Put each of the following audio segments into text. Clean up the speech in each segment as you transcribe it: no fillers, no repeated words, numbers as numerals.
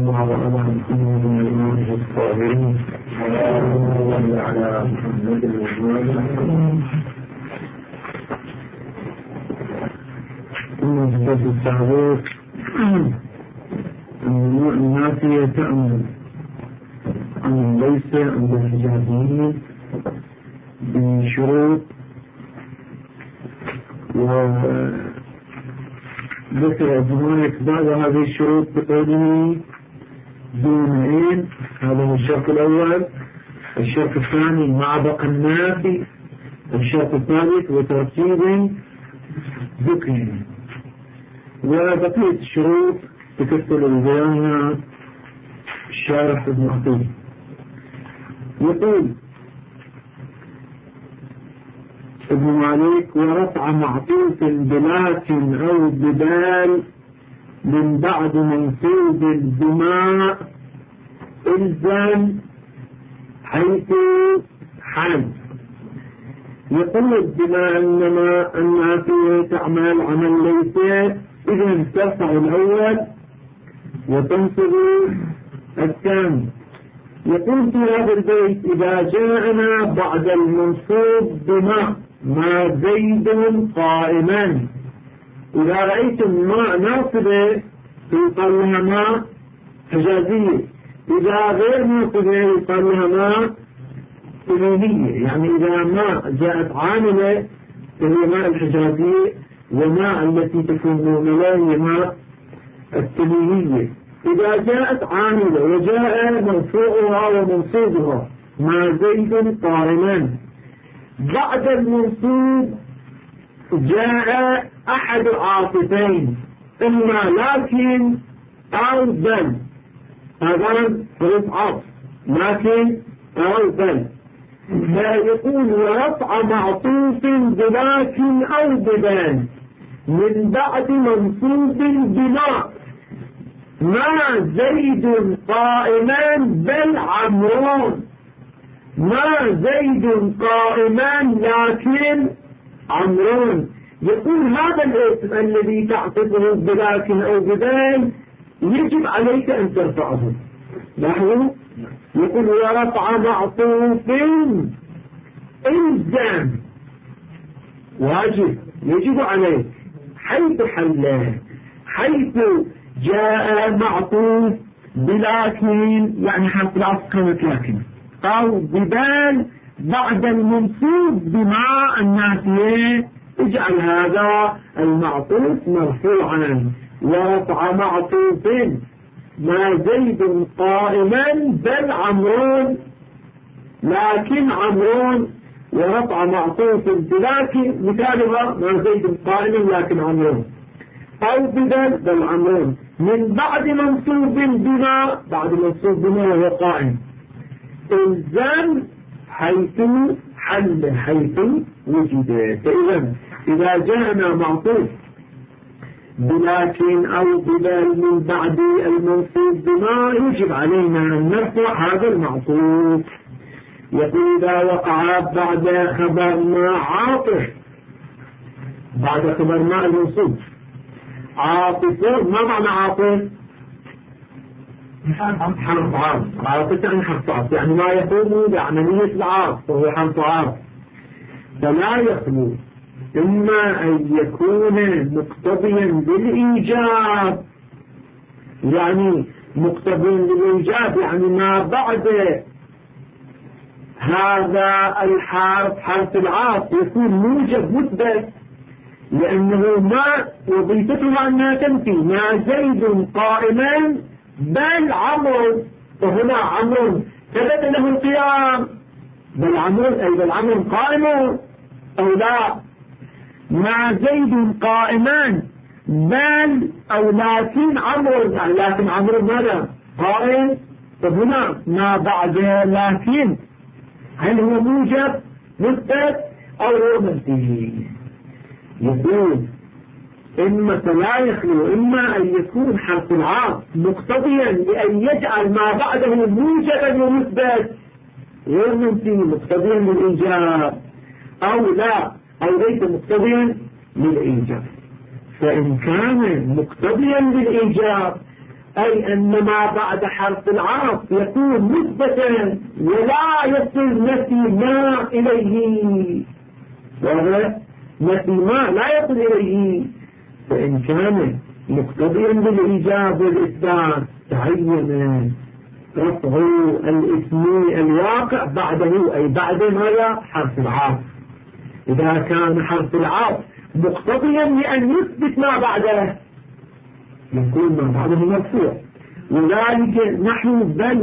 الله على محمد وآله الطاهرين وعلى محمد وآله نسبة التعبير النافية تأمل أن ليس عند الحجازيين بشروط وذكر هناك بعض هذه الشروط بقوله دونين. هذا هو الشرط الأول. الشرط الثاني مع بقى النافي. الشرط الثالث وترتيب ذكر. وبقية الشروط تكفل ببيانها الشارح ابن عطية. يقول ابن مالك ورفع معطوف بلكن أو بدال من بعد منصوب الدماء إلزام حيث حال. يقول بما أنما النافية تعمل عمل ليس إذن ترفع الأول وتنصب الثاني. يقول في هذا البيت إذا جاءنا بعد المنصوب بما ما زيد قائما. إذا رأيتم ما ناصبة يقال لها ما حجازية. إذا غير ناصبة يقال لها ما تميمية. يعني إذا ما جاءت عاملة فهي ما الحجازية وما التي تكون مهملة هي ما التميمية. إذا جاءت عاملة وجاء مرفوعها ومنصوبها ما زيد قائما بعد المنصوب جاء أحد العاطفين إما لكن أو بل. هذا حروف عطف لكن أو بل. فيقول ورفع معطوف بلكن أو ببل من بعد منصوب بما ما زيد قائما بل عمرون. ما زيد قائما لكن عمرون. يقول هذا الاسم الذي تعطفه بلكن أو ببل يجب عليك أن ترفعه. لاحظوا يقول ورفع معطوف إلزام واجب يجب عليك حيث حله. حيث جاء معطوف بلكن يعني حرف العطف كانت لكن أو ببال بعد المنصوب بما النافية اجعل هذا المعطوف مرفوعا. ورفع معطوف ما زيد قائما بل عمرون لكن عمرون. ورفع معطوف بلكن مثالها ما زيد قائما لكن عمرون أو بدل بل عمرون من بعد منصوب بما بعد منصوب بما هو قائم إلزام حيث حل حيث وجد. فإذا إذا جاءنا معطوف بلكن أو بدل من بعد المنصوب بما يجب علينا أن نرفع هذا المعطوف. يقول إذا وقع بعد خبر ما عاطف بعد خبر ما المنصوب عاطف. ما معنى عاطف؟ حرف عاطف. عاطف يعني حرف عاطف يعني ما يقوم بعملية العاطف وهو حرف عاطف. فلا يخلو إما أن يكون مقتضيا بالإيجاب يعني مقتضيا بالإيجاب يعني ما بعد هذا الحرف حرف العاطف يكون موجب مثبت لأنه ما وظيفتها أنها تنفي ما زيد قائما بل عمر. وهنا عمر ثبت له القيام بل عمر أي بل عمر قائم أو لا. ما زيد قائما بل أو لكن عمر لكن عمر ماذا قائم. فهنا ما بعد لكن هل هو موجب مثبت أو هو منفي؟ يقول إما فلا يخلو إما أن يكون حرف العاطف مقتضيا لأن يجعل ما بعده موجبا ومثبت غير منفي مقتضيا للإيجاب أو لا أو ليس مقتضيا للإيجاب. فإن كان مقتضيا للإيجاب أي أن ما بعد حرف العطف يكون مثبتا ولا يصل نفي ما إليه، نفي ما لا يصل إليه. فإن كان مقتضيا بالإيجاب والإثبات تعين رفع الاسم الواقع بعده، أي بعد ماذا؟ حرف العطف. إذا كان حرف العطف مقتضيا لأن يثبت ما بعده يكون ما بعده مرفوع. وذلك نحن بل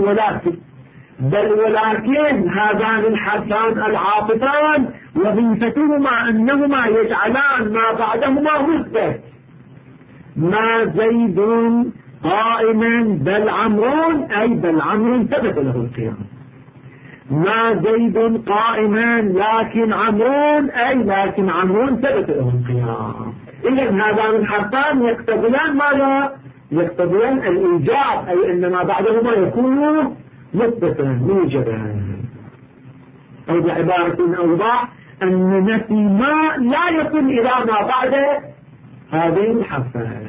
ولكن هذان الحرفان العاطفان وظيفتهما أنهما يجعلان ما بعدهما مثبت. ما زيد قائما بل عمرو، أي بل عمرو ثبت له القيام. ما زيد قائما لكن عمرو، أي لكن عمرو ثبت له القيام. إذن هذان الحرفان يقتضيان ماذا؟ يقتضيان الإيجاب، أي أن ما بعدهما يكون مثبتا موجبا. أو بعبارة أوضح أن نفي ما لا يكون إلى ما بعد هذين الحرفان.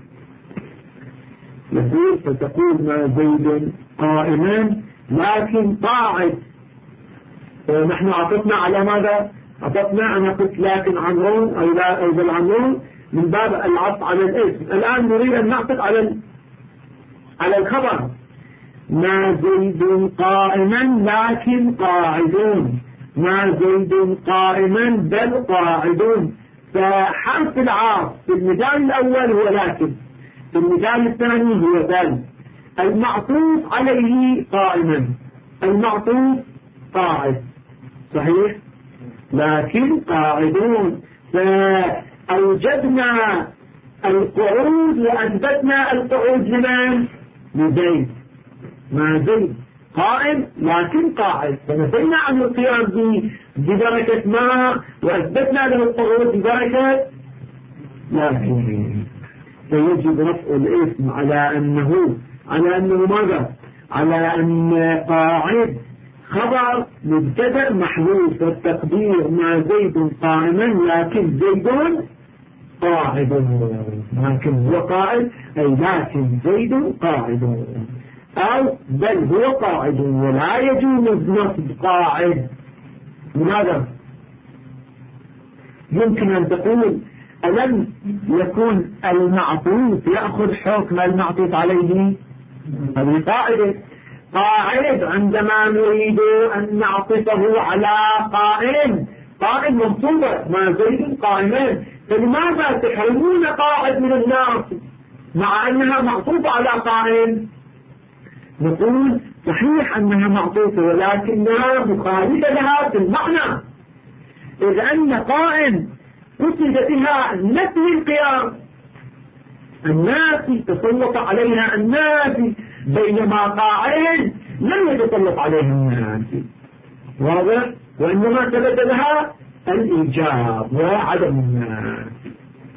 يقول فتقول ما زيد قائما لكن قاعد. نحن عطفنا على ماذا؟ عطفنا أنا قلت لكن عمرون أو بل عمرون من باب العطف على الاسم. الآن نريد أن نعطف على الخبر. ما زيد قائما لكن قاعدون، ما زيد قائما بل قاعدون. فحرف العاطف في المثال الأول هو لكن، في المثال الثاني هو بل. المعطوف عليه قائما، المعطوف قاعد، صحيح؟ لكن قاعدون. فأوجدنا القعود وأثبتنا القعود لمن؟ لزيد. ما زيد قائم لكن قاعد، فنفينا عن القيام ببركة ما وأثبتنا له القعود ببركة لكن. فيجب رفع الاسم على أنه ماذا؟ على أن قاعد خبر مبتدأ محذوف، والتقدير ما زيد قائما لكن زيد قاعد، لكن هو قاعد أي لكن زيد قاعد، أو بل هو قاعد. ولا يجوز نصب قاعد. لماذا؟ يمكن أن تقول ألم يكون المعطوف يأخذ حكم المعطوف عليه؟ هذه قاعدة. قاعد عندما نريد أن نعطفه على قائم، قائد منصوبة ما زيد قائمان، فلماذا تحرمون قاعد من الناس مع أنها معطوفة على قائم؟ نقول صحيح أنها معطوفة ولكنها مخالفة لها في المعنى، إذ أن قائم قصد بها نفي القيام، النافي تسلط عليها النافي، بينما قاعد لم يتسلط عليها النافي، واضح؟ وإنما ثبت لها الإيجاب وعدم النافي.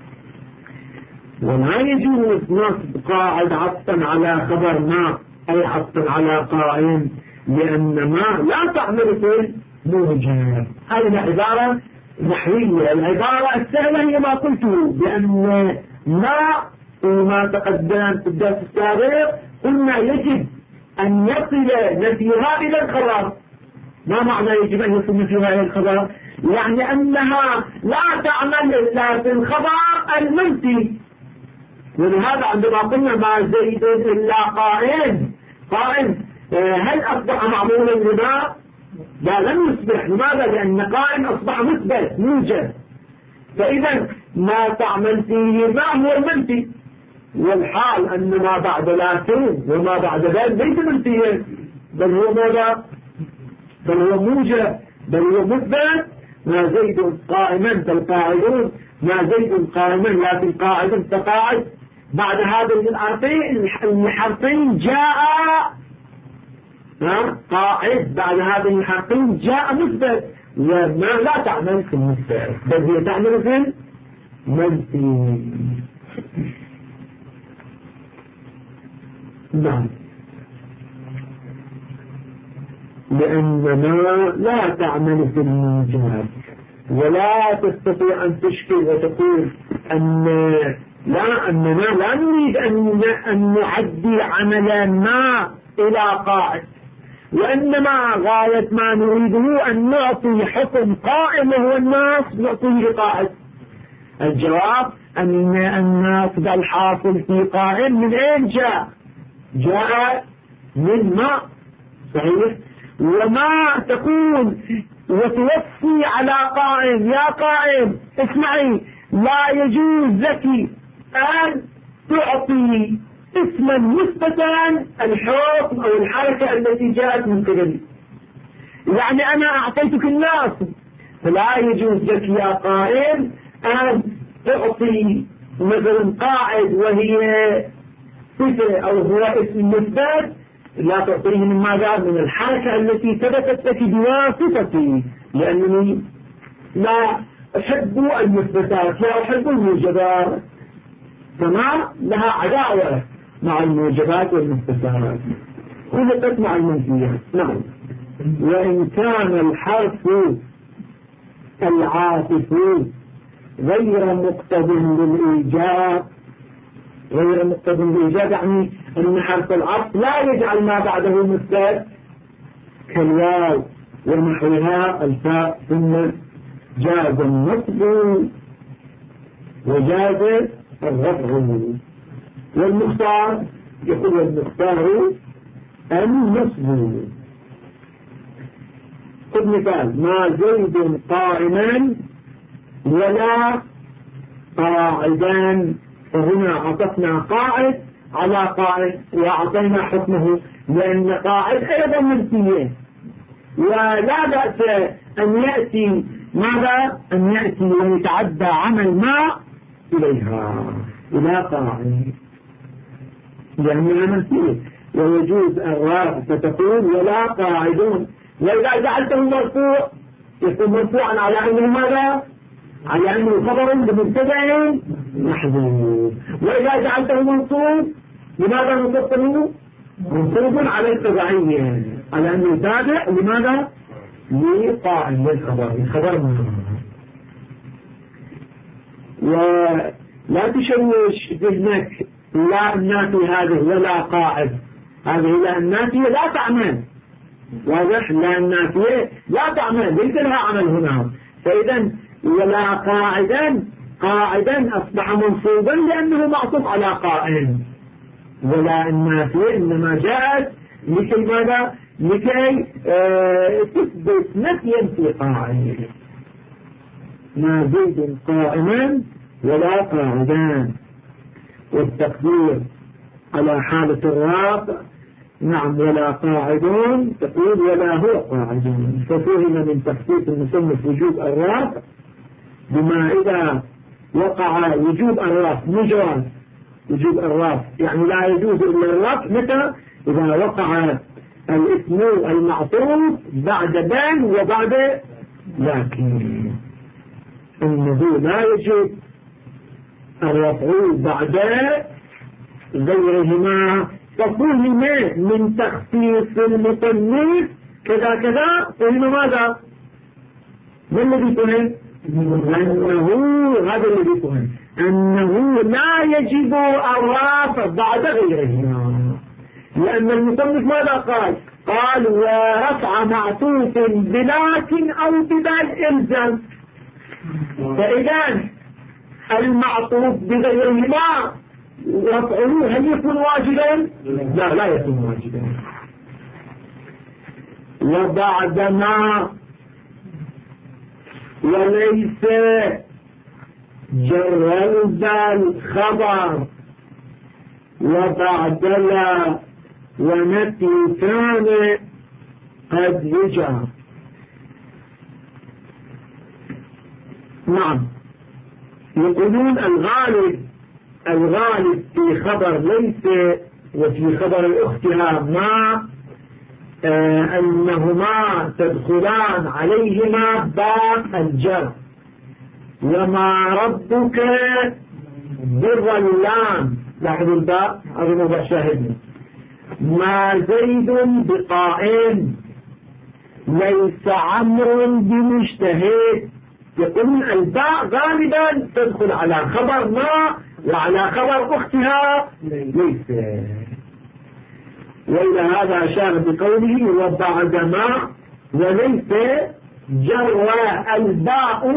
ولا يجوز نصب قاعد عطفا على خبر ما، أي عطفا على قائم، لأن ما لا تعمل في الموجب. هذه عبارة نحوية. العبارة السهلة هي ما قلته، بأن ما تقدم في الدرس السابق قلنا يجب أن يصل نفيها إلى الخبر. ما معنى يجب أن يصل نفيها إلى الخبر؟ يعني أنها لا تعمل إلا في الخبر المنفي. ولهذا عندما قلنا ما زيد إلا قائم، هل أصبح معمولا لما؟ لا، لم يصبح. لماذا؟ لأن قائم أصبح مثبت موجب، فإذا ما تعمل فيه ما هو المنفي، والحال أن ما بعد لكن وما بعد ذلك ليس منفيا، بل هو ماذا؟ بل هو موجب، بل هو مثبت. ما زيد قائما فالقاعدون، ما زيد قائما لكن قاعد فقاعد. بعد هذه الحرفين جاء قاعد، بعد هذه الحرفين جاء مثبت، وما لا تعمل في المثبت بل هي تعمل في المنفي. نعم، لأن ما لا تعمل في الموجب، ولا تستطيع أن تشكل وتقول أن لا، أننا لا نريد أن نعدي عملا ما إلى قائد، وإنما غاية ما نريده أن نعطي حكم قائم وهو الناس نعطيه قائد. الجواب أن الناس الحاصل في قائم من أين جاء من ماء، صحيح. وما تقول وتوصي على قائم: يا قائم اسمعي، لا يجوز لك أن تعطي اسما مثبتا الحكم أو الحركة التي جاءت من قبلي، يعني أنا أعطيتك الناس، فلا يجوز لك يا قائم أن تعطي مثلا قائد وهي صفة أو هو اسم مثبت، لا تعطيه من ماذا؟ من الحركة التي ثبتت لك بواسطتي، لأنني لا أحب المثبتات، لا أحب الموجبات، فما لها عداوة مع الموجبات والمثبتات، خلقت مع المنفيات. نعم. وإن كان الحرف العاطف غير مقتضٍ للإيجاب، غير مقتضٍ للإيجاب يعني أن حرف العطف لا يجعل ما بعده مثبت كالواو ونحوها الفاء، ثم جاز النصب وجاز الرفع. والمختار يقول المختار النصب. خذ مثال: ما زيد قائما ولا قاعدا، فهنا عطفنا قاعد على قاعد وأعطينا حكمه، لأن قاعد أيضا منفية، ولا بأس أن يأتي ماذا؟ أن يأتي ويتعدى عمل ما إليها إلى قاعد، لأنها منفية. ويجوز الرفع فتقول ولا قاعدون، وإذا جعلته مرفوع يكون مرفوعا على أنه ماذا؟ على أنه خبر بمبتدأ محذوف. وإذا جعلته منصوب لماذا نصبه؟ منصوب على التبعية، على أنه تابع لماذا؟ لقائم الخبر منصوب. ولا تشوش ذهنك لا النافي هذه ولا قاعد، هذه لا النافية لا تعمل، واضح؟ لا النافية لا تعمل، ليس لها عمل هنا. فإذا ولا قاعدا أصبح منصوبا لأنه معطوف على قائم. ولا النافية إنما جاءت لكي ماذا؟ لكي تثبت نفيا في قائم. ما زيد قائما ولا قاعدان، والتقدير على حالة الرافع نعم ولا قاعدون، تقول ولا هو قاعدون. ففهم من تخصيص المصنف وجوب الرافع بما إذا وقع وجوب الرفع مجرد وجوب الرفع، يعني لا يجوز إلا الرفع متى؟ إذا وقع الاسم المعطوف بعد بان وبعد لكن، إنه لا يجوز الرفع بعد غيرهما. ففهم من تخصيص المصنف كذا كذا، فهم ماذا؟ ما الذي فهم؟ أنه هذا الذي فهم أنه لا يجب الرفع بعد غيرهما، لأن المصنف ماذا قال؟ قال ورفع معطوف بلكن أو ببال إلزم. فإذا المعطوف بغيرهما رفعه هل يكون واجبا؟ لا يكون واجبا. وبعدما وليس جرد الخبر وبعد لا ونفي كان قد يجعل. نعم، يقولون الغالب في خبر ليس وفي خبر أختها ما أنهما تدخلان عليهما باب الجر. وما ربك بالظلام، لاحظوا الباء هذا موضع شاهدنا. ما زيد بقائم، ليس عمرو بمجتهد. يقولون الباء غالبا تدخل على خبر ما وعلى خبر أختها ليس. وإلى هذا أشار بقوله وبعدما وليس جر الباء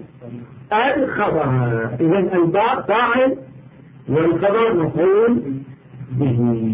الخبر. إذن الباء فاعل والخبر مفعول به.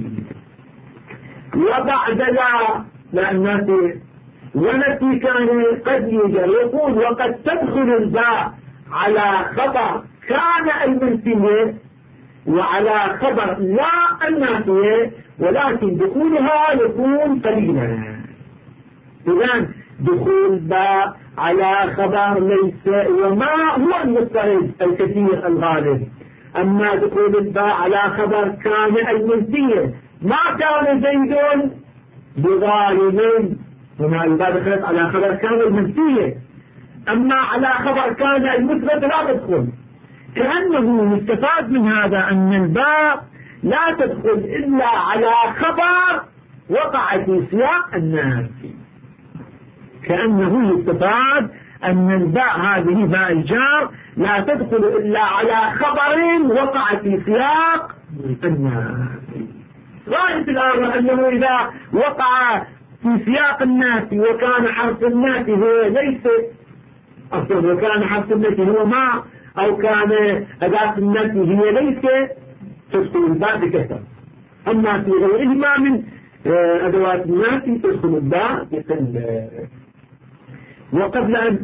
وبعد لا النافي ونفي كان قد يوجد يقول وقد تدخل الباء على خبر كان المنفية وعلى خبر لا النافية، ولكن دخولها يكون قليلا. إذن دخول باء على خبر ليس وما هو المستعد الكثير الغالب. أما دخول الباء على خبر كان المنفية ما كان زيد بظالم، وما الباء دخلت على خبر كان المنفية. أما على خبر كان المثبت لا تدخل. كأنه يستفاد من هذا أن الباء لا تدخل إلا على خبر وقع في سياق النافي. كأنه يستفاد أن الباء هذه باء الجار لا تدخل إلا على خبر وقع في سياق النافي. رأيت الآن أنه إذا وقع في سياق النافي وكان حرف النافي هو ليس أصلا، وكان حرف النافي هو ما، أو كان أداة النافي هي ليس، تدخل الباء بكثرة. أما في غيرهما من أدوات النافي تدخل الباء بقلة. وقبل أن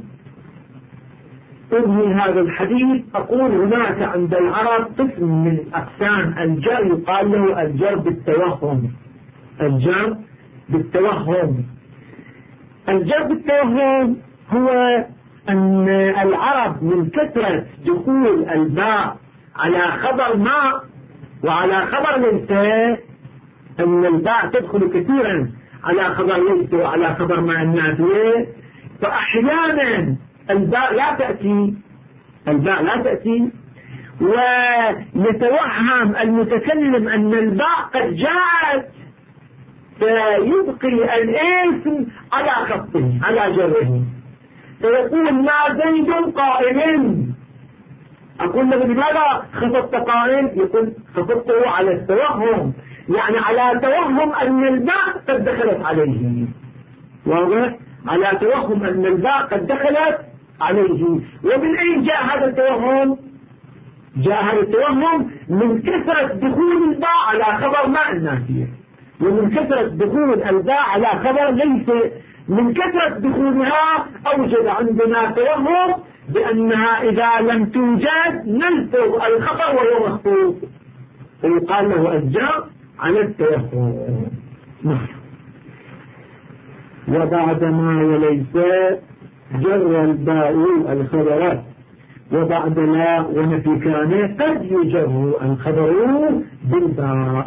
أنهي هذا الحديث أقول هناك عند العرب قسم من أقسام الجر يقال له الجر بالتوهم. الجر بالتوهم. الجر بالتوهم هو أن العرب من كثرة دخول الباء على خبر ما وعلى خبر ليس، أن الباء تدخل كثيرا على خبر ليس وعلى خبر ما النافية، فأحيانا الباء لا تأتي ويتوهم المتكلم أن الباء قد جاءت فيبقي الاسم على خطه على جره، فيقول ما زيد قائم. أقول له لماذا خفضت قائم؟ يقول خفضته على التوهم، يعني على توهم أن الباء قد دخلت عليه. واضح؟ على توهم أن الباء قد دخلت عليه. ومن أين جاء هذا التوهم؟ جاء هذا التوهم من كثرة دخول الباء على خبر ما النافية، ومن كثرة دخول الباء على خبر ليس. من كثرة دخولها أوجد عندنا توهم بأنها إذا لم توجد نلفظ الخبر وهو مخطوط، فيقال له الجر على التوهم. وبعد ما وليس جر الباء الخبرات، وبعد لا ونفي كان قد يجر الخبر بالباء.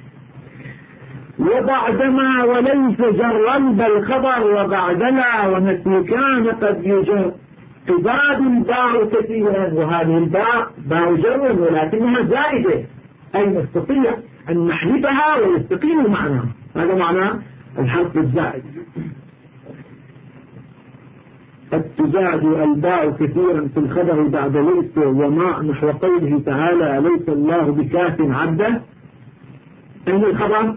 وبعد ما وليس جر الخبر وبعد لا ونفي كان قد يجر تزاد الباء كثيرا، وهذه الباء باء جر ولكنها زائدة، أي نستطيع أن نحذفها ويستقيم معناها. هذا معنى الحرف الزائد. قد تزاد الباء كثيرا في الخبر بعد ليس وما، نحو قوله تعالى أليس الله بكاف عبده. أين الخبر؟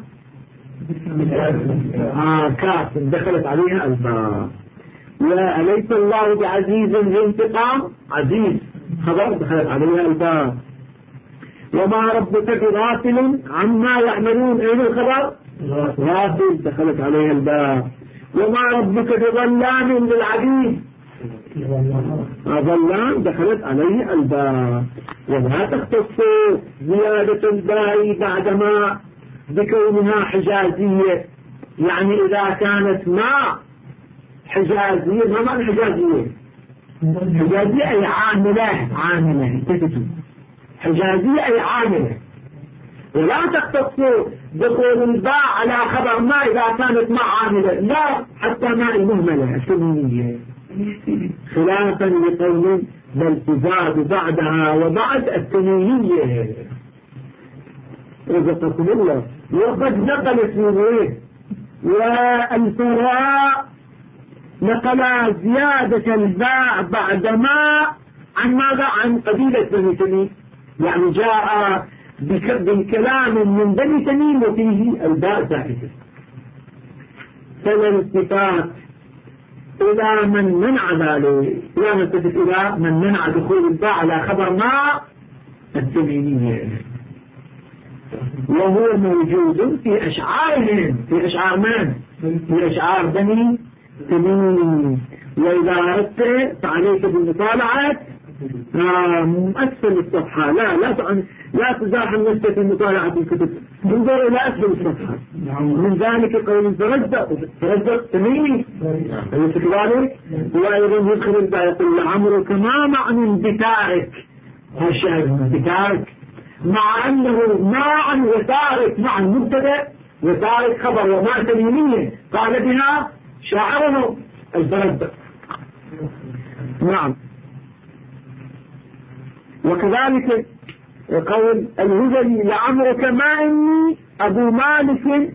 كاف دخلت عليها الباء. وأليس الله بعزيز ذي انتقام، عزيز خبر دخلت عليها الباء. وما ربك بغافل عما يعملون، أين الخبر؟ غافل دخلت عليها الباء. وما ربك بظلام للعبيد، ظلام دخلت عليه الباء. ولا تختص زيادة الباء بعدما بكونها حجازية، يعني إذا كانت ما حجازية. ما معنى حجازية؟ حجازية أي عاملة، حجازية أي عاملة. ولا تختص دخول الباء على خبر ما إذا كانت ما عاملة، لا حتى ما المهملة التنوينية، خلافا لقول بل تزاد بعدها وبعد التنوينية. رزقكم الله. وقد نقلت من والفراء نقل زيادة الباء بعد ما عن ماذا؟ عن قبيلة بني تميم. يعني جاء بكلام من بني تميم وفيه الباء ساكتة. فلا الالتفات إلى من منع ذلك، لا نلتفت إلى من منع دخول الباء على خبر ما التميمية، وهو موجود في أشعارهم، في أشعار من؟ في أشعار بني تميم. وإذا أردت فعليك بالمطالعة أسفل الصفحة، لا تزاحم نفسك في مطالعة الكتب، انظر إلى أسفل الصفحة. من ذلك قول فرزق تميمي أليس كذلك؟ وأيضا يدخل الباء يقول لعمرك ما معنى بتارك، هالشاهد بتارك، مع أنه مع وتارك مع المبتدأ، وتارك خبر وما تميمية قال بها شاعره الفرزق. نعم. وكذلك قول الهذلي لعمرك ما إني أبو مالك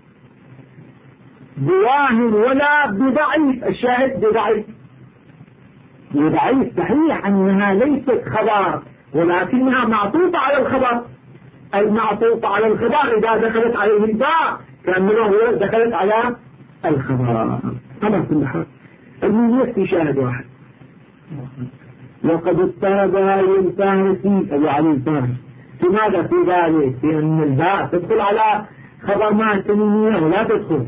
بواهن ولا بضعيف، الشاهد بضعيف، بضعيف صحيح أنها ليست خبر ولكنها معطوفة على الخبر، المعطوفة على الخبر إذا دخلت عليه الباء كأنه دخلت على الخبر. طبعا كل حال المهم في شاهد واحد. وقد اضطرب هذه الفارسي أبو علي الفارسي في ماذا في ذلك؟ في أن الباء تدخل على خبر ما التميمية ولا تدخل.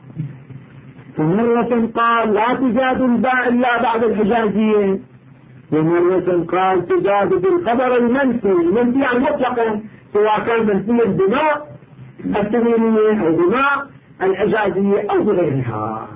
فمرة قال لا تزاد الباء إلا بعد الحجازية، ومرة قال تزاد بالخبر المنفي يعني مطلقا، سواء كان منفيا بماء التميمية أو بماء الحجازية أو بغيرها.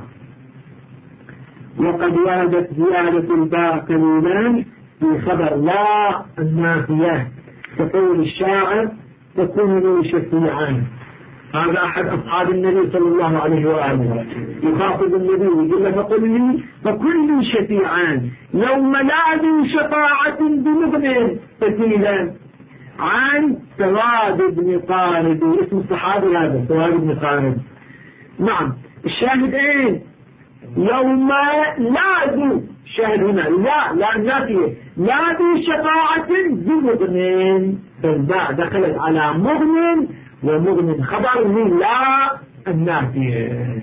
وقد وردت زيادة الباء قليلا في خبر لا النافية، كقول الشاعر تكون لي شفيعا. هذا أحد أصحاب النبي صلى الله عليه وآله يخاطب النبي يقول فقل لي شفيعا يوم لا ذي شفاعة بمغن فتيلا عن سواد بن قارب، اسم الصحابي هذا سواد بن قارب. نعم. الشاهد ايه؟ يوم لا ذو، الشاهد هنا لا النافية، لا ذي شفاعة بمغن، فالباء دخلت على مغن، ومغن خبر من لا النافية.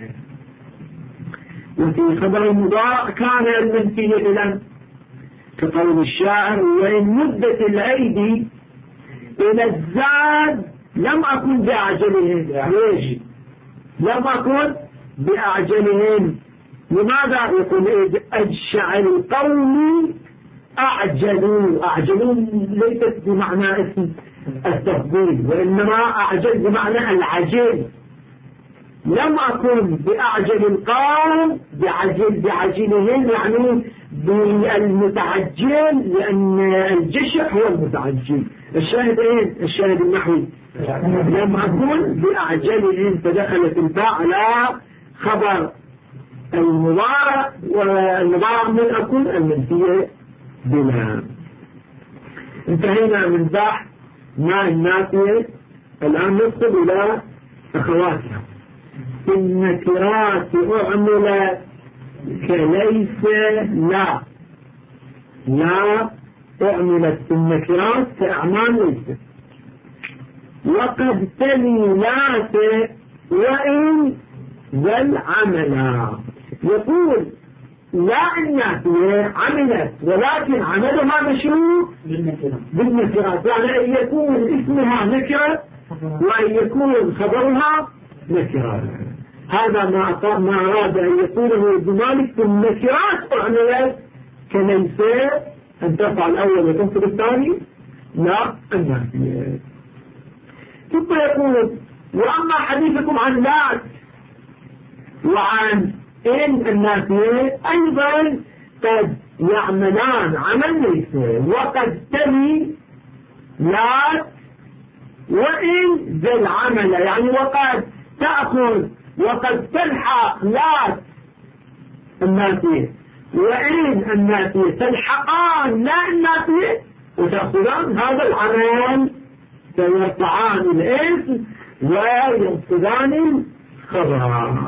وفي خبر المضارع كان المنفي إذن كقول الشاعر وإن مدت الأيدي إلى الزاد لم أكن بأعجلهم. ليش لم أكن بأعجلهم؟ لماذا؟ يقول أجشع القوم أعجلوا ليست بمعنى اسم التفضيل، وإنما أعجل بمعنى العجل. لم أكن بأعجل القوم بعجلهم يعني بالمتعجل، لأن الجشع هو المتعجل. الشاهد ايه؟ الشاهد النحوي لم أكن بأعجلهم، فدخلت الباء على خبر المضارع، والمضارع من أكون المنفية بما. انتهينا من بحث ما النافية، الآن ندخل إلى أخواتها. النكرات أعملت كليس لا أعملت النكرات كأعمال ليس، وقد تلي لا وإن ذا العمل. يقول لا النافية عملت ولكن عملها مشروع بالنكرات، يعني أن يكون اسمها نكرة وأن يكون خبرها نكرة. هذا ما أراد أن يقوله ابن مالك. في النكرات أعملت كليس أن ترفع الأول وتنصب الثاني لا النافية. ثم يقول وأما حديثكم عن لا وعن إن النافية أيضا قد يعملان عمل ليس، وقد تلي لا وإن ذا العمل، يعني وقد تأخذ وقد تلحق لا النافية وإن النافية تلحقان لا النافية وتأخذان هذا العمل، فيرفعان الاسم وينصبان الخبر.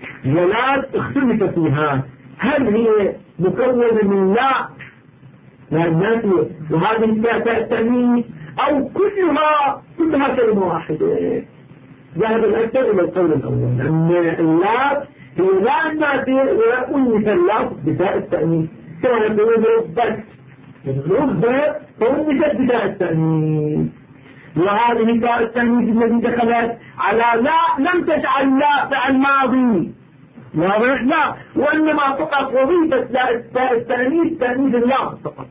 ولا اختلف فيها هل هي مكونة من لا لا النافية وهذه تاء التأنيث أو كلها كلمة واحدة. ذهب الأكثر إلى القول الأول أن اللات هي لا النافية ولا أنثى اللات بتاء التأنيث كما يقولون ربت ربت فأنثت بتاء التأنيث. وهذه تاء التأنيث التي دخلت على لا لم تجعل لا فعل ماضي لا وإنما فقط وظيفة تاء التأنيث تأنيث اللام فقط.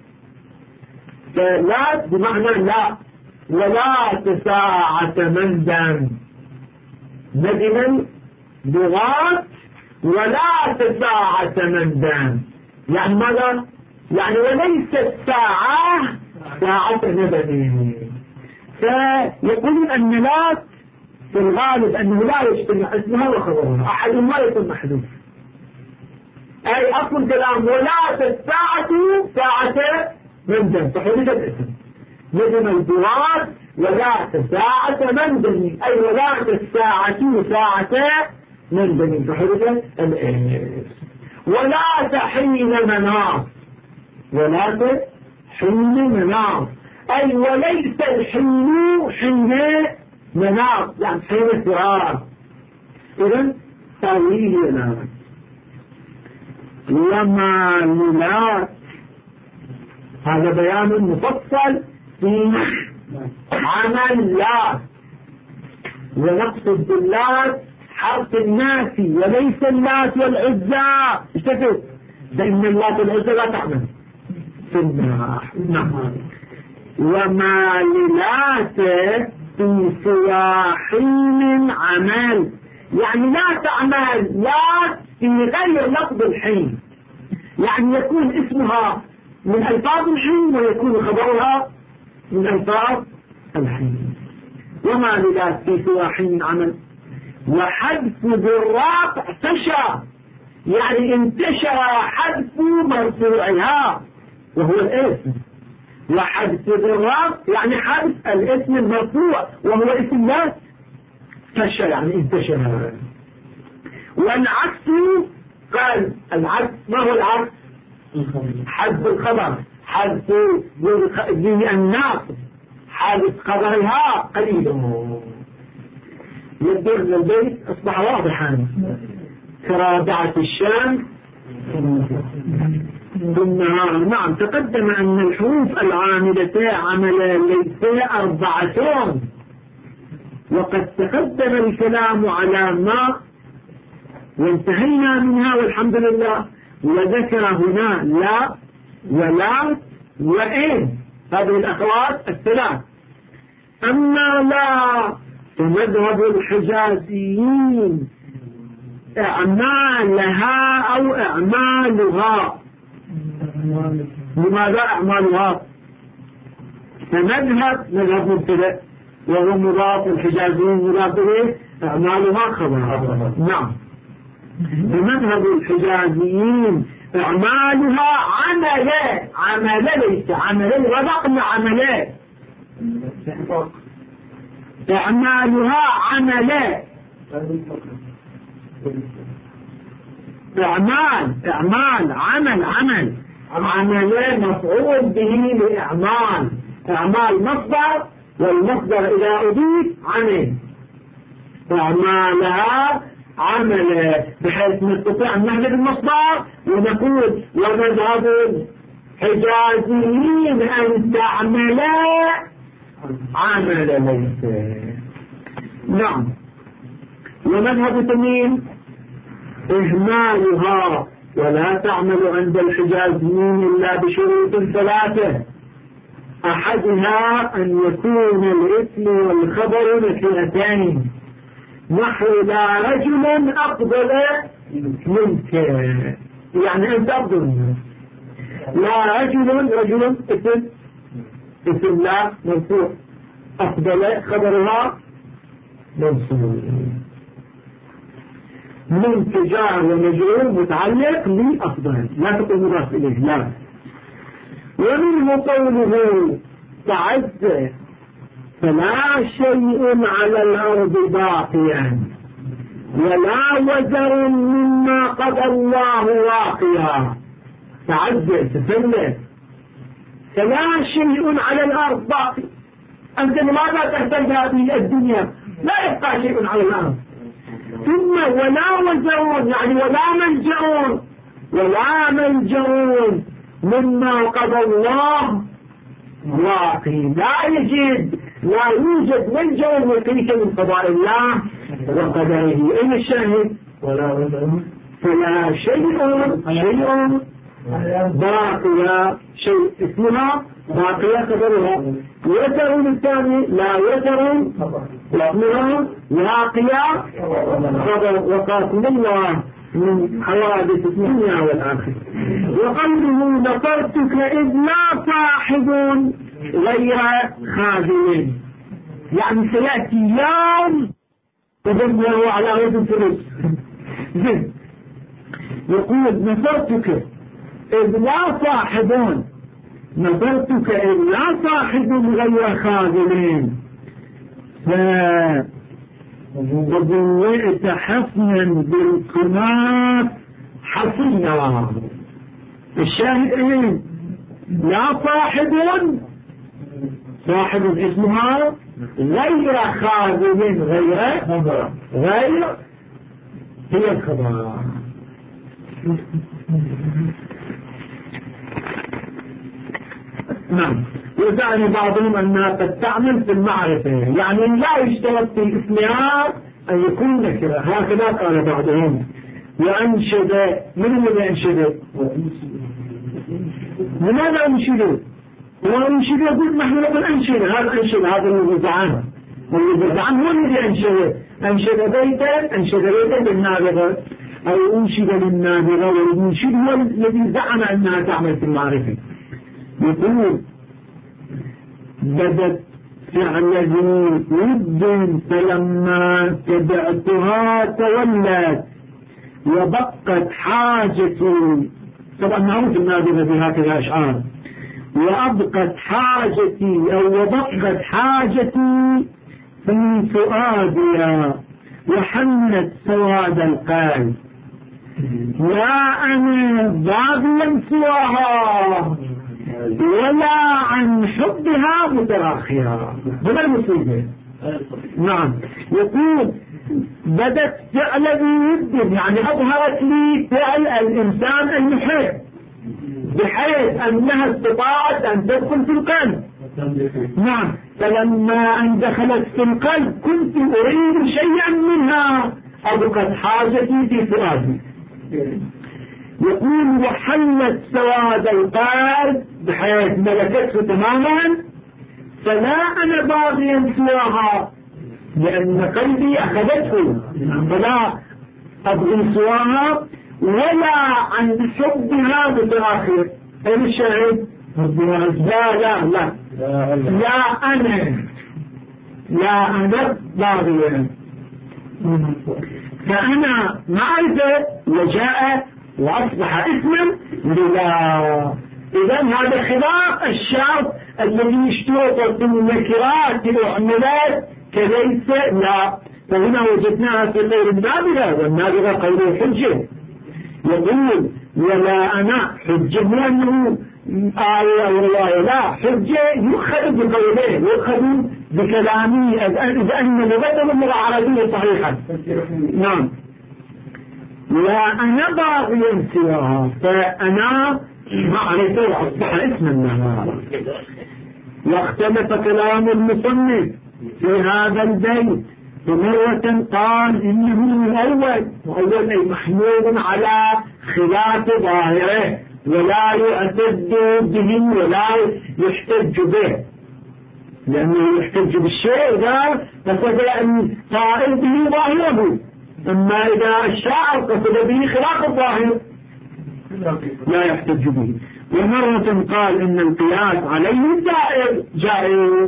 فلا بمعنى لا ولا تساعة مندم ندما لغات ولا تساعة مندم يعني ماذا؟ يعني وليست ساعة ندم. فيقولون أن لا في الغالب أنه لا يجتمع اسمها وخبرها أحد ما يكون محذوف أي أصل كلام ولا ساعة مندم فحدث الاسم ندم البواد ولا ساعة مندم أي ولا ساعة مندم فحدث الاسم. ولا حين مناص ولا حين مناص أي وليس الحين حين مناص يعني حين فرار. إذن تأويل لنا وما للات هذا بيان مفصل في عمل لا ونقصد باللات حرف الناسي وليس اللات والعزى اشتكت لأن اللات والعزى لا تعمل في الناح. وما للات في سواحين عمل يعني لا تعمل لا في غير لفظ الحين يعني يكون اسمها من ألفاظ الحين ويكون خبرها من ألفاظ الحين. وما للات في سواحين عمل وحذف بالراء اعتشى يعني انتشر حذف مرفوعها وهو الاسم وحذف بالراء يعني حذف الاسم المرفوع وهو اسم لا انتشر يعني انتشر. والعكس قال العكس ما هو العكس؟ حذف الخبر حذف للناس حذف خبرها قليل. يبدو أن البيت أصبح واضحا كرادعة الشمس بالنهار. نعم تقدم أن الحروف العاملة عملا ليس 4 وقد تقدم الكلام على ما وانتهينا منها والحمد لله وذكر هنا لا ولا وإن هذه الأخوات الثلاث. أما لا فمذهب الحجازيين إعمالها أو إعمالها. لماذا إعمالها؟ فمذهب مبتدأ وهو مضاف الحجازيين مضاف إليه إعمالها خبر. نعم فمذهب الحجازيين إعمالها عمل ليس عمل وضعنا عمل إعمالها عمل إعمال عمل مفعول به لإعمال. إعمال مصدر والمصدر إذا أضيف عمل إعمالها عمل بحيث نستطيع أن نحذف المصدر ونقول ومذهب الحجازيين أن تعمل عمل ليس. نعم ومذهب تميم إهمالها ولا تعمل عند الحجازيين إلا بشروط 3 أحدها أن يكون الاسم والخبر نكرتين نحو لا رجل أفضل منك يعني أنت أفضل منك. لا رجل اسم لا مرفوع أفضل خبرها منصوب من تجار ومجرور متعلق لأفضل لا تقول مضاف إليه لا. ومنه قوله تعز فلا شيء على الأرض باقيا ولا وزر مما قضى الله واقيا. تعز تسلم فلا شيء على الأرض باقي. أنت لماذا تهتم بهذه الدنيا؟ لا يبقى شيء على الأرض. ثم ولا وزعون، يعني ولا ملجأون مما قضى الله باقي. لا يوجد ملجأ وقيت من قضاء الله وقدره. أين الشاهد؟ فلا شيء باقي، شيء اسمها باقية قدرها. وتر الثاني لا وتر اسمها باقية قدر. وقاتل الله من حوادث الدنيا والآخرة. وقوله نصرتك إذ لا صاحب غير خاذل، يعني سيأتي يوم تضمه على يد الفلوس. يقول نصرتك إذ لا صاحب، نصرتك إذ لا صاحب غير خاذلين، وضوئت حصنا بالقناة حصينا. الشاهد ايه؟ لا صاحب اسمها غير خاذل، غير هي الخبر. نعم. وزعني بعضهم أنها قد تعمل في المعرفة، يعني لا يشترط في اسمها أن يكون نكرة، هكذا قال بعضهم. وأنشد، من الذي أنشد؟ لماذا أنشد؟ وأنشد يقول نحن نقول أنشد، هذا الذي زعم، هو الذي أنشد بيتا للنابغة، أو أنشد للنابغة، والمنشد هو الذي زعم أنها تعمل في المعرفة. يقول بدت فعله ود فلما تبعتها تولت، وبقت حاجتي، طبعا نعود النابغة بهكذا أشعار، وأبقت حاجتي أو وبقت حاجتي في فؤادي، وحنت سواد القلب، لا أنا باغيا سواها ولا عن حبها متراخيها. هذا المصيبة. نعم. يقول بدت فعل بود، يعني أظهرت لي فعل الإنسان المحب، بحيث أنها استطاعت أن تدخل في القلب. نعم. فلما أن دخلت في القلب كنت أريد شيئا منها، أبقت حاجتي في فؤادي. يقول وحلت سواد القلب، بحيث ملكته تماما، فلا أنا باغيا سواها، لأن قلبي أخذته، فلا أبغي سواها ولا عن حبها متأخر. أين الشاهد؟ لا أنا باغيا، فأنا معرفة وجاء وأصبح اسما لله. إذا هذا خلاف الشرط الذي يشترط في النكرات الأعملات كليس لا. فهنا وجدناها في غير النابغة، والنابغة قوله حجة. يقول ولا أنا حجة، لأنه آية أو رواية، لا حجة يؤخذ بقوله، يؤخذ بكلامه، إذا أن لغته اللغة العربية صحيحة. نعم. لا أنا باغيا سواها، فأنا معرفة أصبح اسما لها. واختلف كلام المصنف في هذا البيت، فمرة قال إنه الأول أي محمول على خلاف ظاهره، ولا يعتد به ولا يحتج به، لأنه يحتج بالشيء إذا قصد أن قائل به ظاهره، أما إذا الشاعر قصد به خلاف الظاهر لا يحتج به. ومرة قال إن القياس عليه جائز.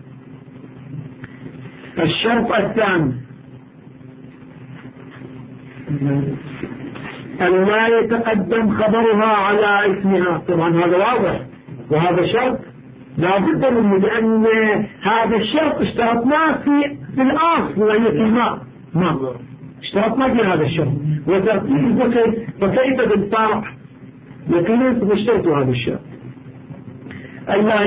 الشرط الثاني أن لا يتقدم خبرها على اسمها. طبعا هذا واضح، وهذا شرط لا بد منه، لأن هذا الشرط اشترطناه في الأصل، وهي في الماء اشترطنا في هذا الشرط، وكيف بالفرع؟ لكن اشترطوا هذا الشرط. ألا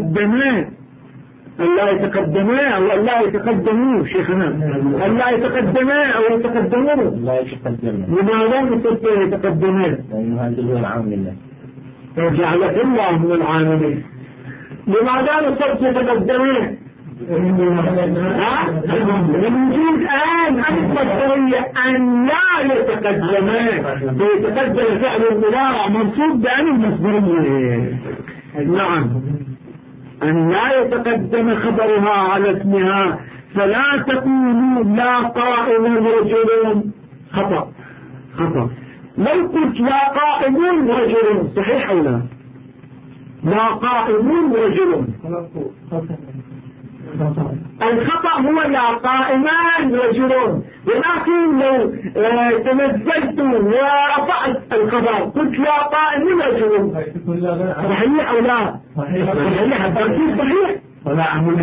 يتقدما أو ألا يتقدموا شيخنا، ألا يتقدما أو يتقدموا. لماذا نقول يتقدما؟ لأنه هذا هو العامل جعلك الله من العاملين. لماذا نقول يتقدما؟ الوجود الآن البصرية أن لا يتقدما، فيتقدم فعل المضارع منصوب بأن المصدرية. نعم، أن لا يتقدم خبرها على اسمها، فلا تقولوا لا قائم رجل. خطأ. لو قلت لا قائم رجل صحيح أو لا؟ لا قائم رجل، الخطأ هو لا قائمان رجلون، ولكن لو تنزلت ورفعت الخبر قلت لا قائم رجل صحيح أو لا؟ صحيح. التركيب صحيح ولا عمل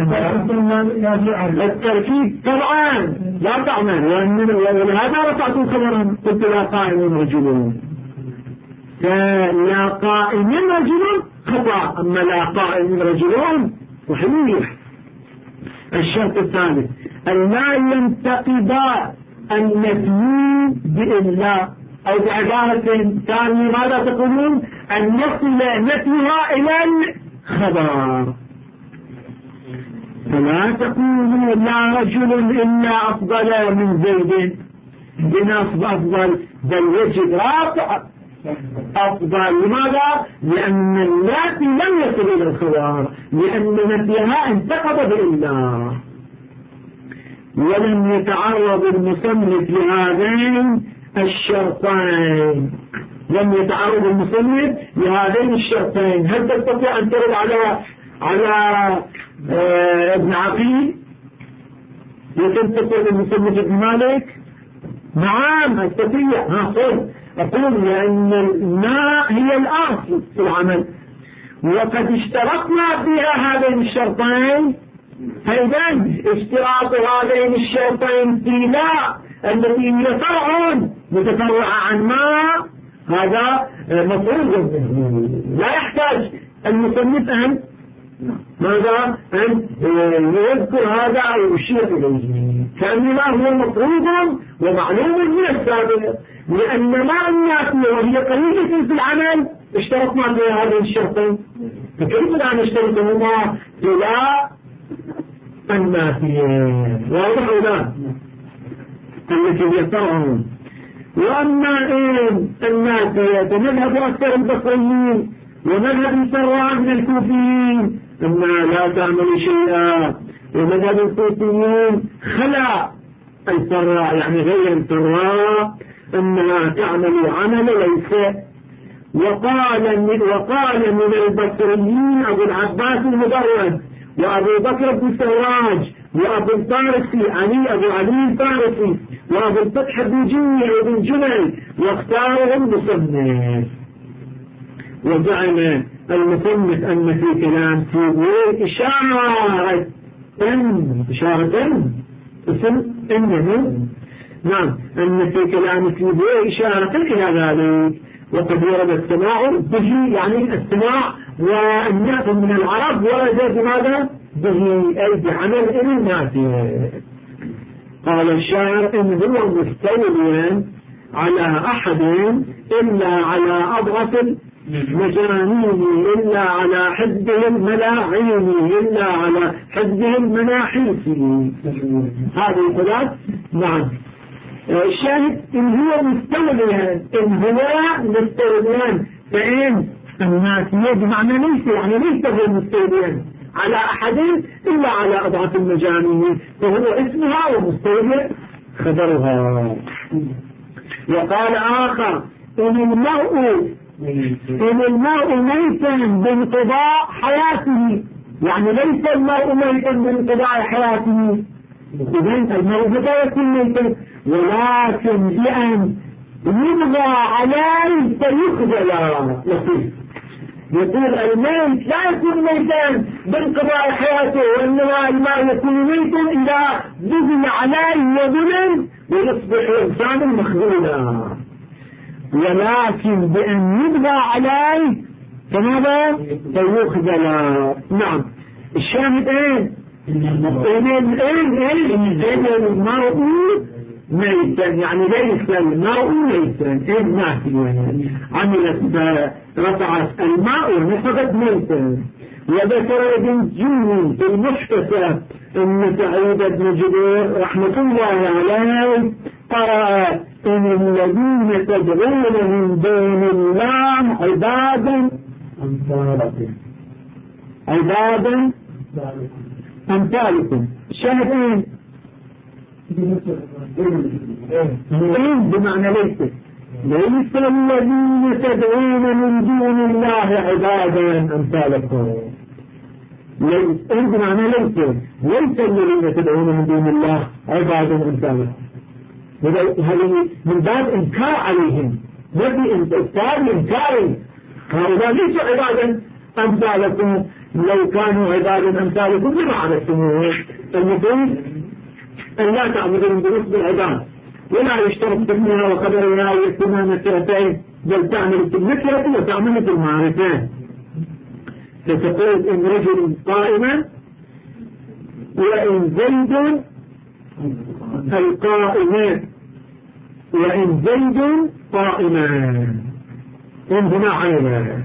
التركيب طبعا لا تعمل، ولهذا رفعت الخبر قلت لا قائم رجل. لا قائم رجل خطأ، أما لا قائم رجلون صحيح. الشرط الثالث أن لا ينتقد النفي بإلا، أو بعبارة ثانية ماذا تقولون؟ أن نصل نفيها إلى الخبر. فلا تقولوا لا رجل إلا أفضل من زيد بنصب أفضل، بل يجب رافع أفضل. لماذا؟ لأن النافي لم يصل إلى الخبر، لأن نفيها انتقض بإلا. ولم يتعرض المصنف لهذين الشرطين. هل تستطيع أن ترد على ابن عقيل وتنتقل المصنف ابن مالك؟ نعم استطيع. أقول لأن الماء هي الأصل في العمل، وقد اشترطنا فيها هذين الشرطين، فإذا اشتراط هذين الشرطين في لا التي هي فرع متفرع عن ما، هذا مفروض. لا يحتاج المصنف أن ماذا؟ أن يذكر هذا أو يشير إليه، كأنما هو مفروض ومعلوم من السابق، لأن ما النافية وهي قليلة في العمل اشترطنا في هذه الشرطين، فكيف لا نشترطهما في لا النافية؟ واضح أو لا؟ التي هي فرعهم. وأما النافية فمذهب أكثر البصريين ومذهب الفراء من الكوفيين أنها لا تعمل شيئا، ومذهب الكوفيين خلا الفراء يعني غير الفراء أنها تعمل عمل ليس. وقال من البصريين أبو العباس المبرد وأبو بكر بن سراج وأبو الفارسي أبو علي الفارسي وأبو الفتح بن جمل واختارهم مصنف. وجعل المصنف أن في كلام سيبويه إشارة اسم إنه نعم أن في كلام سيبويه إشارة إلى ذلك. وقد ورد السماع به يعني السماع والناس من العرب ورد بماذا؟ به أي بعمل النافية. قال الشاعر إن هو مستوليا على أحد إلا على أضعف المجانين إلا على حزبه الملاعين إلا على حزبه المناحيس. هذه الثلاث. نعم الشاهد إن هو مستوليا فإن النافية بمعنى ليس يعني ليس هو مستوليا على أحد إلا على أضعف المجانين، فهو اسمها ومستولي خبرها. وقال آخر إن المرء ميتا بانقضاء حياته، يعني ليس المرء ميتا بانقضاء حياته، إذن المرء متى يكون ميتا؟ ولكن بأن يبغى عليه فيخذل لطيف. يقول الميت لا يكون ميتا بانقضاء حياته، وإنما الماء يكون ميتا إذا بغي عليه وظلم ويصبح إنسانا مخذولا، ولكن بأن يبغى عليه فماذا فيخذل. نعم الشاهد ايه المرء ميتا يعني ليس المرء ميتا ايه نافية عملت رفعت الماء ونفقت ميتا. وذكر ابن جني في المشكسة ان سعيد بن جبير رحمة الله عليه قرأ ان الذين تدعون من دون الله عبادا أمثالكم. الشاهدين بمعنى ليس الذين تدعون من دون الله عبادا أمثالكم. ليس بمعنى ليس الذين تدعون من دون الله عبادا أمثالكم. هذه من باب إنكار عليهم، نبي إنكار هؤلاء ليسوا عبادا أمثالكم. لو كانوا عبادا أمثالكم لما عبدتموه. المفروض أن لا تعبدون برسل العباد ولا يشترط باسمها وقدرها ويكونها نكرتين، بل تعمل بالنكرة وتعمل بالمعرفة. فتقول إن رجل قائما وإن زيد القائمان وإن زيد قائمان إن هنا عينا.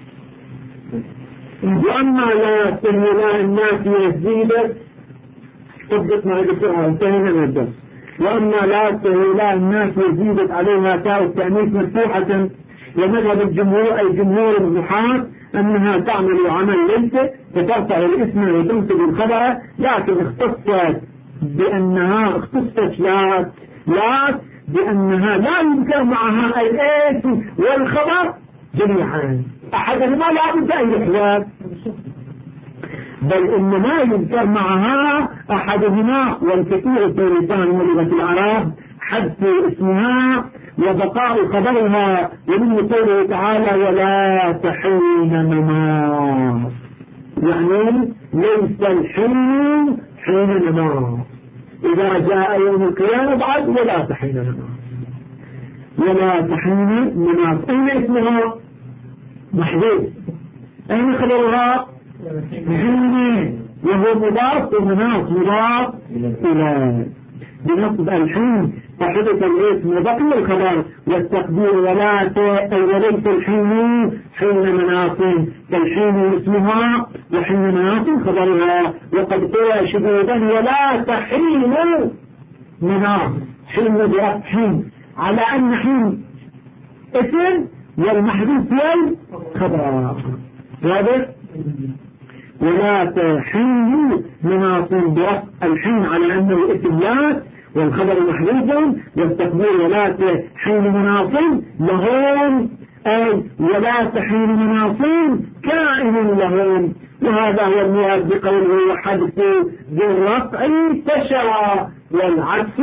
وأما لا تهلا الناس يزيدت طبق ما يقصرها انتهينا من الدرس. وأما لا تهلا الناس يزيدت عليها تاء التأنيث مفتوحة، ومذهب الجمهور أي جمهور النحاة أنها تعمل عمل ليس فترفع الاسم وتنصب الخبر، لكن اختصت لا بأنها لا يمكن معها الاسم والخبر جميعا، أحدهما لا بد أن يحذف، بل إنما يذكر معها أحدهما، والكثير في لسان ولغة العرب حذف اسمها وبقاء خبرها. ومن قوله تعالى ولا تحين مناص، يعني ليس الحين حين مناص. إذا جاء يوم القيامة بعد ولا تحين مناص، ولا تحين مناص. أين اسمها محذوف، أين خبرها حين، وهو مضاف ومناص مضاف إلى بنصب الحين فحدث الاسم وبقي الخبر والتقدير وليس الحين حين مناص، فالحين اسمها وحين مناص خبرها. وقد قرأ شدودا ولا تحين مناص، حين برفع حين على أن حين اسم والمحذوف والخبر واضح. ولا تحين مناص برفع الحين على أنه اسم لا والخبر محذوف، والتقدير ولا تحين مناص لهم أي ولا تحين مناص كائن لهم. وهذا هو المراد بقوله وحذف بالرفع تشرى والعكس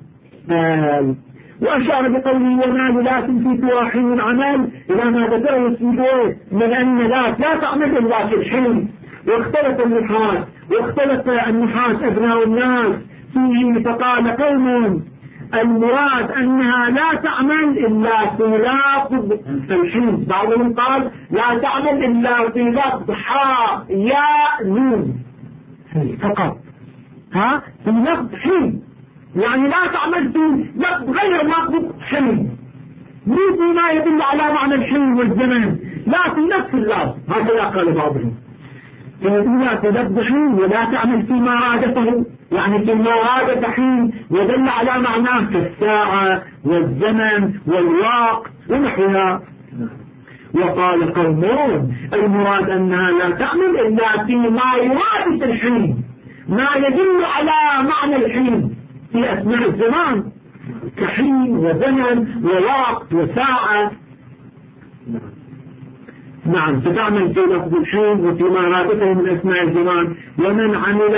وأشار بقوله وما لا في تواحين العمل إلى ما ذكره السيدوي من أن لا تعمل إلا في الحين. واختلف النحاس أبناء الناس فيه، فقال قوم المراد أنها لا تعمل إلا في لفظ الحين، بعضهم قال لا تعمل إلا في لفظ حاء ياء نون فقط، في لفظ حين، يعني لا تعمل في لفظ غير لفظ حين، مو فيما يدل على معنى الحين والزمن، لا في نفس اللفظ. هكذا قال بعضهم لا تلفظ حين ولا تعمل فيما رادته، يعني فيما رادت حين ودل على معناه كالساعة والزمن والوقت ونحوها. وقال قومون المراد أنها لا تعمل إلا فيما يرادت الحين، ما يدل على معنى الحين في أثناء الزمان كحين وزمن ووقت وساعة. نعم فتعمل في لفظ الحين وفيما رادته من أثناء الزمان. ومن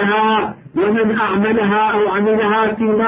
أعملها أو عملها فيما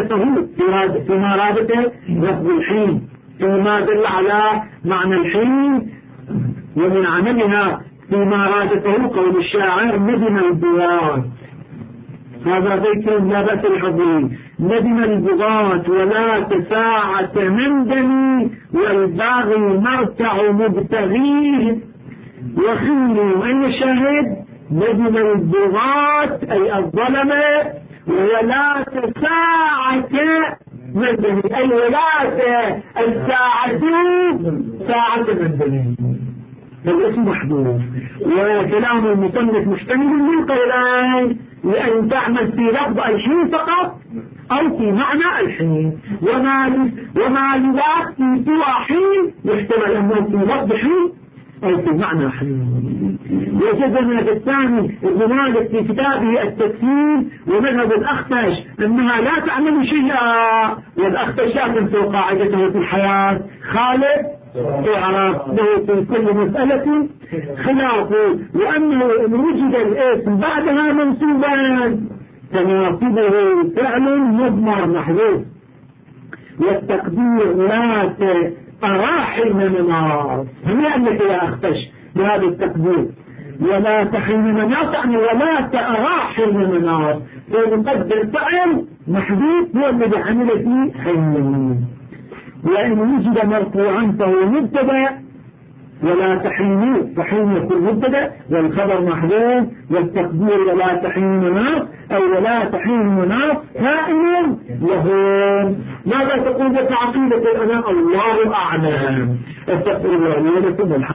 رادته لفظ الحين فيما دل على معنى الحين، ومن عملها فيما رادته قول الشاعر ندم البغاة، هذا بيت لا بأس الحضور، ندم البغاة ولا تساعة من دمي والباغي مرتع مبتغيه وخيلوا أي الشاهد ندم البغاة أي الظلمة ولا ساعة مدني أي ولا الساعة ساعة مدني الاسم محدود. وكلام المصنف مشتمل من قولين لأن تعمل في لفظ الحين فقط أو في معنى الحين وما لذلك في سوى حين يحتمل أنه في لفظ حين أو في معنى حين. وجدنا في الثاني ابن مالك في كتابه التكفير ومذهب الأخفش أنها لا تعمل شيئا والأخفش لكن في قاعدته في الحياة خالد اعرف له في كل مسألة خلافه وأنه إن وجد الاسم بعدها منصوبا تناسبه فعل مضمر محذوف والتقدير لا أراحل من مناص هم أنك يا أخفش بهذا التقدير ولا تحين مناص يعني ولا تأراحل من مناص فنقدر فعل محذوف هو الذي عمل فيه حين. وإن وجد مرفوعا فهو مبتدا ولا تحين فحين يكون مبتدا والخبر محذوف والتقدير ولا تحين مناص أو ولا تحين مناص كائن وهم. ماذا تقول لك عقيدة الأنا الله أعلم. استغفر الله لي ولكم.